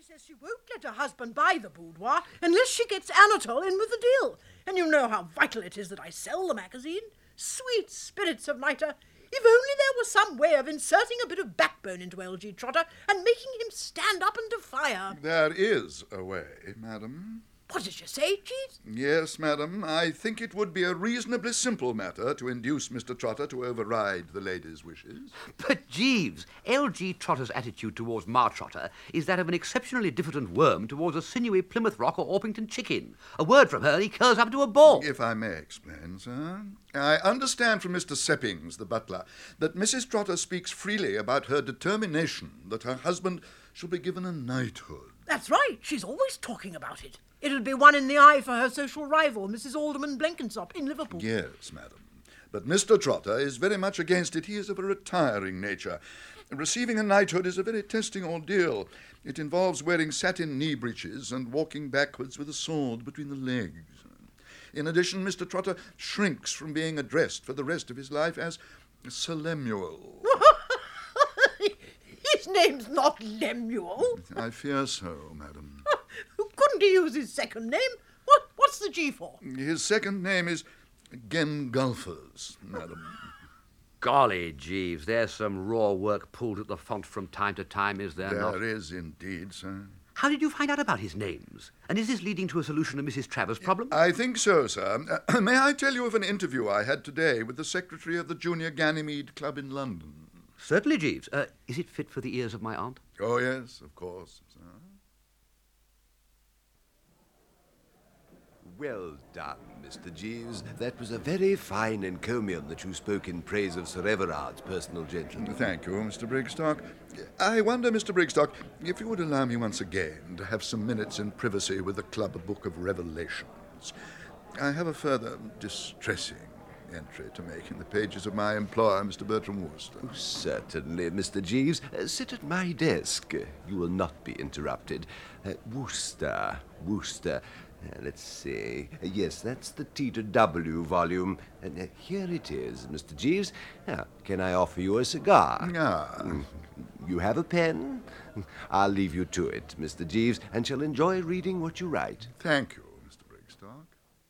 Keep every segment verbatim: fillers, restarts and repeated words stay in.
says she won't let her husband buy the boudoir unless she gets Anatole in with the deal. And you know how vital it is that I sell the magazine. Sweet spirits of Niter. If only there was some way of inserting a bit of backbone into L G Trotter and making him stand up and defy her. There is a way, madam. What did you say, Jeeves? Yes, madam. I think it would be a reasonably simple matter to induce Mister Trotter to override the lady's wishes. But, Jeeves, L G Trotter's attitude towards Ma Trotter is that of an exceptionally diffident worm towards a sinewy Plymouth Rock or Orpington chicken. A word from her and he curls up into a ball. If I may explain, sir. I understand from Mister Seppings, the butler, that Missus Trotter speaks freely about her determination that her husband shall be given a knighthood. That's right. She's always talking about it. It'll be one in the eye for her social rival, Missus Alderman Blenkinsop, in Liverpool. Yes, madam. But Mister Trotter is very much against it. He is of a retiring nature. Receiving a knighthood is a very testing ordeal. It involves wearing satin knee breeches and walking backwards with a sword between the legs. In addition, Mister Trotter shrinks from being addressed for the rest of his life as Sir Lemuel. His name's not Lemuel. I fear so, madam. Couldn't he use his second name? What? What's the G for? His second name is Gengulfers, madam. Golly, Jeeves, there's some raw work pulled at the font from time to time, is there, There not? There is indeed, sir. How did you find out about his names? And is this leading to a solution of Missus Travers' problem? I think so, sir. Uh, may I tell you of an interview I had today with the secretary of the Junior Ganymede Club in London? Certainly, Jeeves. Uh, is it fit for the ears of my aunt? Oh, yes, of course, sir. Well done, Mister Jeeves. That was a very fine encomium that you spoke in praise of Sir Everard's personal gentleman. Thank you, Mister Brigstock. I wonder, Mister Brigstock, if you would allow me once again to have some minutes in privacy with the Club Book of Revelations. I have a further distressing entry to make in the pages of my employer, Mister Bertram Wooster. Oh, certainly, Mister Jeeves. Uh, sit at my desk. Uh, you will not be interrupted. Uh, Wooster, Wooster. Uh, let's see. Uh, yes, that's the T to W volume. And uh, here it is, Mister Jeeves. Now, can I offer you a cigar? Ah. Mm. You have a pen? I'll leave you to it, Mister Jeeves, and shall enjoy reading what you write. Thank you, Mister Brigstock.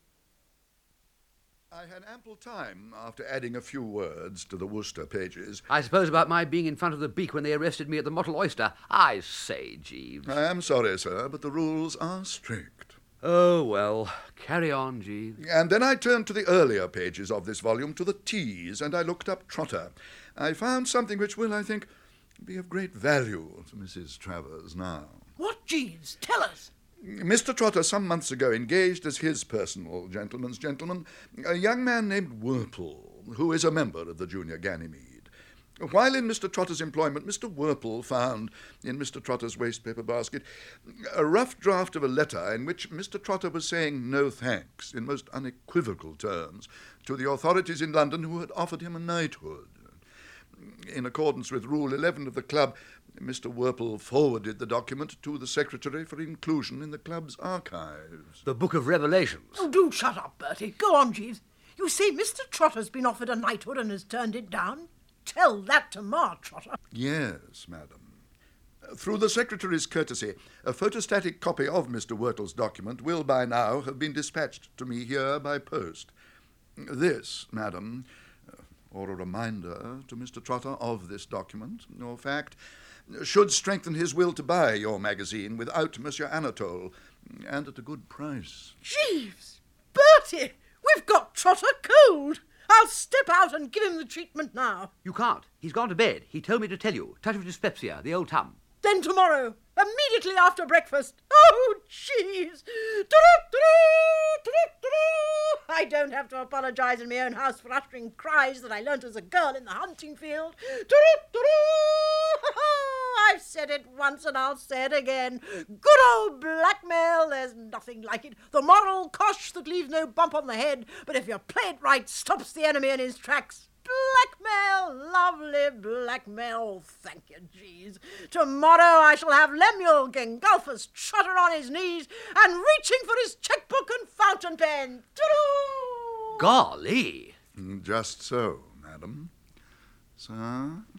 I had ample time after adding a few words to the Worcester pages. I suppose about my being in front of the beak when they arrested me at the Mottle Oyster. I say, Jeeves. I am sorry, sir, but the rules are strict. Oh, well, carry on, Jeeves. And then I turned to the earlier pages of this volume, to the T's, and I looked up Trotter. I found something which will, I think, be of great value to Missus Travers now. What, Jeeves? Tell us. Mister Trotter, some months ago, engaged as his personal gentleman's gentleman a young man named Whirple, who is a member of the Junior Ganymede. While in Mister Trotter's employment, Mister Whirple found in Mister Trotter's wastepaper basket a rough draft of a letter in which Mister Trotter was saying no thanks in most unequivocal terms to the authorities in London who had offered him a knighthood. In accordance with Rule eleven of the club, Mister Whirple forwarded the document to the secretary for inclusion in the club's archives. The Book of Revelations. Oh, do shut up, Bertie. Go on, Jeeves. You say Mister Trotter's been offered a knighthood and has turned it down? Tell that to Ma Trotter. Yes, madam. Through the secretary's courtesy, a photostatic copy of Mister Whirtle's document will by now have been dispatched to me here by post. This, madam, or a reminder to Mister Trotter of this document, or fact, should strengthen his will to buy your magazine without Monsieur Anatole, and at a good price. Jeeves! Bertie! We've got Trotter cold! I'll step out and give him the treatment now. You can't. He's gone to bed. He told me to tell you. Touch of dyspepsia, the old tum. Then tomorrow, immediately after breakfast. Oh, jeez. I don't have to apologise in my own house for uttering cries that I learnt as a girl in the hunting field. I've said it once and I'll say it again. Good old blackmail, there's nothing like it. The moral cosh that leaves no bump on the head, but if you play it right, stops the enemy in his tracks. Blackmail, lovely blackmail. Thank you, jeez. Tomorrow I shall have Lemuel Gengulfers Trotter on his knees and reaching for his checkbook and fountain pen. Ta-da! Golly! Just so, madam. Sir?